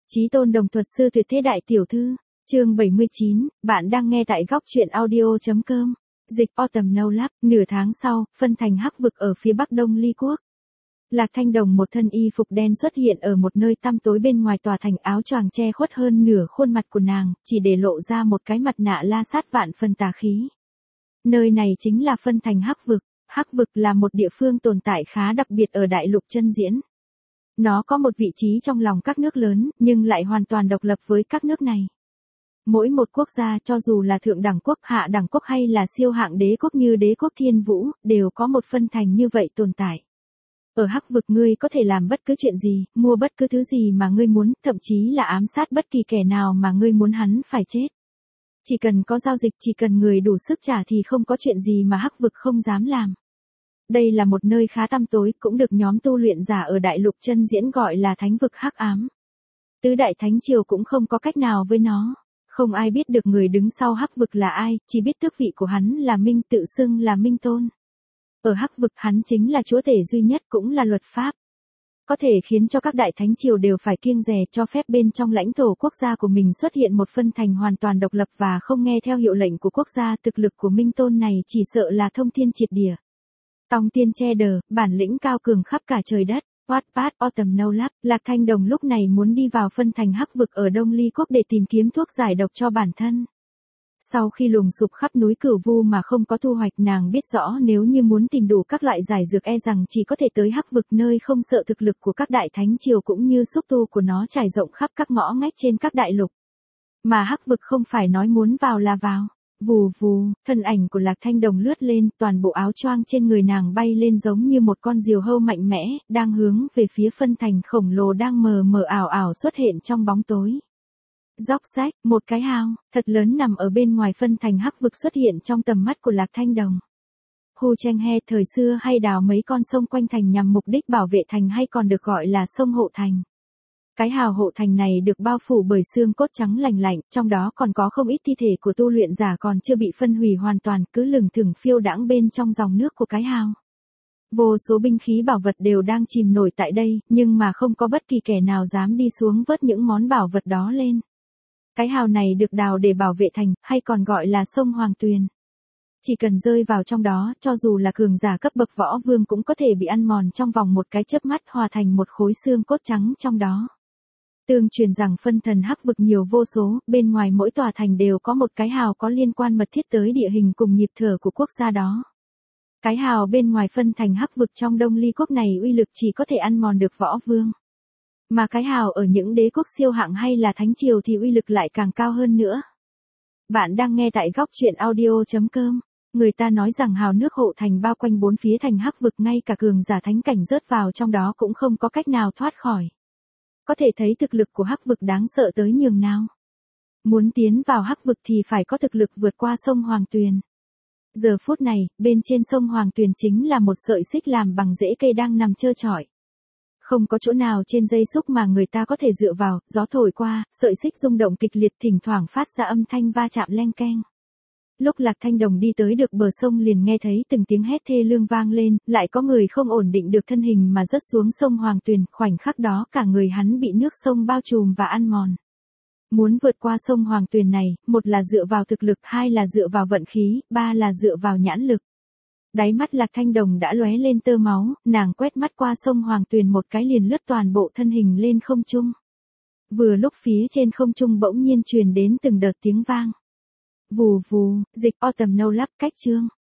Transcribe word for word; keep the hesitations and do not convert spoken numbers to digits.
Chí tôn đồng thuật sư tuyệt thế đại tiểu thư, chương bảy mươi chín, bạn đang nghe tại góc truyện audio.com. Dịch Autumn No Lab, nửa tháng sau, phân thành hắc vực ở phía bắc đông Ly Quốc. Lạc Thanh Đồng một thân y phục đen xuất hiện ở một nơi tăm tối bên ngoài tòa thành, áo choàng che khuất hơn nửa khuôn mặt của nàng, chỉ để lộ ra một cái mặt nạ la sát vạn phần tà khí. Nơi này chính là phân thành hắc vực. Hắc vực là một địa phương tồn tại khá đặc biệt ở đại lục chân diễn. Nó có một vị trí trong lòng các nước lớn, nhưng lại hoàn toàn độc lập với các nước này. Mỗi một quốc gia, cho dù là thượng đẳng quốc, hạ đẳng quốc hay là siêu hạng đế quốc như đế quốc Thiên Vũ, đều có một phân thành như vậy tồn tại. Ở hắc vực ngươi có thể làm bất cứ chuyện gì, mua bất cứ thứ gì mà ngươi muốn, thậm chí là ám sát bất kỳ kẻ nào mà ngươi muốn hắn phải chết. Chỉ cần có giao dịch, chỉ cần người đủ sức trả thì không có chuyện gì mà hắc vực không dám làm. Đây là một nơi khá tăm tối, cũng được nhóm tu luyện giả ở đại lục chân diễn gọi là thánh vực hắc ám. Tứ đại thánh triều cũng không có cách nào với nó. Không ai biết được người đứng sau hắc vực là ai, chỉ biết tước vị của hắn là Minh, tự xưng là Minh Tôn. Ở hắc vực hắn chính là chúa tể duy nhất, cũng là luật pháp. Có thể khiến cho các đại thánh triều đều phải kiêng dè, cho phép bên trong lãnh thổ quốc gia của mình xuất hiện một phân thành hoàn toàn độc lập và không nghe theo hiệu lệnh của quốc gia. Thực lực của Minh Tôn này chỉ sợ là thông thiên triệt địa. Tòng tiên che đờ, bản lĩnh cao cường khắp cả trời đất. Wattpad Autumn No Lab, Lạc Thanh Đồng lúc này muốn đi vào phân thành hắc vực ở Đông Ly Quốc để tìm kiếm thuốc giải độc cho bản thân. Sau khi lùng sục khắp núi Cửu Vu mà không có thu hoạch, nàng biết rõ nếu như muốn tìm đủ các loại giải dược e rằng chỉ có thể tới hắc vực, nơi không sợ thực lực của các đại thánh triều cũng như xúc tu của nó trải rộng khắp các ngõ ngách trên các đại lục. Mà hắc vực không phải nói muốn vào là vào. Vù vù, thân ảnh của Lạc Thanh Đồng lướt lên, toàn bộ áo choàng trên người nàng bay lên giống như một con diều hâu mạnh mẽ, đang hướng về phía phân thành khổng lồ đang mờ mờ ảo ảo xuất hiện trong bóng tối. Dốc rách, một cái hào, thật lớn nằm ở bên ngoài phân thành hắc vực xuất hiện trong tầm mắt của Lạc Thanh Đồng. Hu Cheng He thời xưa hay đào mấy con sông quanh thành nhằm mục đích bảo vệ thành, hay còn được gọi là sông hộ thành. Cái hào hộ thành này được bao phủ bởi xương cốt trắng lành lạnh, trong đó còn có không ít thi thể của tu luyện giả còn chưa bị phân hủy hoàn toàn, cứ lừng thừng phiêu đãng bên trong dòng nước của cái hào. Vô số binh khí bảo vật đều đang chìm nổi tại đây, nhưng mà không có bất kỳ kẻ nào dám đi xuống vớt những món bảo vật đó lên. Cái hào này được đào để bảo vệ thành, hay còn gọi là sông Hoàng Tuyền. Chỉ cần rơi vào trong đó, cho dù là cường giả cấp bậc võ vương cũng có thể bị ăn mòn trong vòng một cái chớp mắt, hòa thành một khối xương cốt trắng trong đó. Tương truyền rằng phân thần hắc vực nhiều vô số, bên ngoài mỗi tòa thành đều có một cái hào có liên quan mật thiết tới địa hình cùng nhịp thở của quốc gia đó. Cái hào bên ngoài phân thành hắc vực trong Đông Ly Quốc này uy lực chỉ có thể ăn mòn được võ vương. Mà cái hào ở những đế quốc siêu hạng hay là thánh triều thì uy lực lại càng cao hơn nữa. Bạn đang nghe tại góc truyện audio.com. Người ta nói rằng hào nước hộ thành bao quanh bốn phía thành hắc vực, ngay cả cường giả thánh cảnh rớt vào trong đó cũng không có cách nào thoát khỏi. Có thể thấy thực lực của hắc vực đáng sợ tới nhường nào. Muốn tiến vào hắc vực thì phải có thực lực vượt qua sông Hoàng Tuyền. Giờ phút này, bên trên sông Hoàng Tuyền chính là một sợi xích làm bằng rễ cây đang nằm trơ trọi. Không có chỗ nào trên dây xúc mà người ta có thể dựa vào, gió thổi qua, sợi xích rung động kịch liệt, thỉnh thoảng phát ra âm thanh va chạm leng keng. Lúc Lạc Thanh Đồng đi tới được bờ sông liền nghe thấy từng tiếng hét thê lương vang lên, lại có người không ổn định được thân hình mà rớt xuống sông Hoàng Tuyền, khoảnh khắc đó cả người hắn bị nước sông bao trùm và ăn mòn. Muốn vượt qua sông Hoàng Tuyền này, một là dựa vào thực lực, hai là dựa vào vận khí, ba là dựa vào nhãn lực. Đáy mắt Lạc Thanh Đồng đã lóe lên tơ máu, nàng quét mắt qua sông Hoàng Tuyền một cái liền lướt toàn bộ thân hình lên không trung. Vừa lúc phía trên không trung bỗng nhiên truyền đến từng đợt tiếng vang. Vù vù, dịch Autumn No Lab cách chương.